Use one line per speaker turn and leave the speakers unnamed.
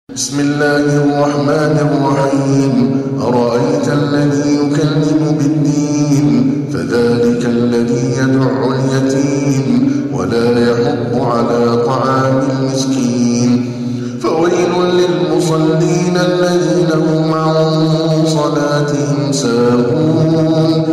بسم الله الرحمن الرحيم أرأيت الذي يكذب بالدين فذلك الذي يدع اليتيم ولا يحض على طعام المسكين فويل للمصلين الذين هم عن صلاتهم ساهون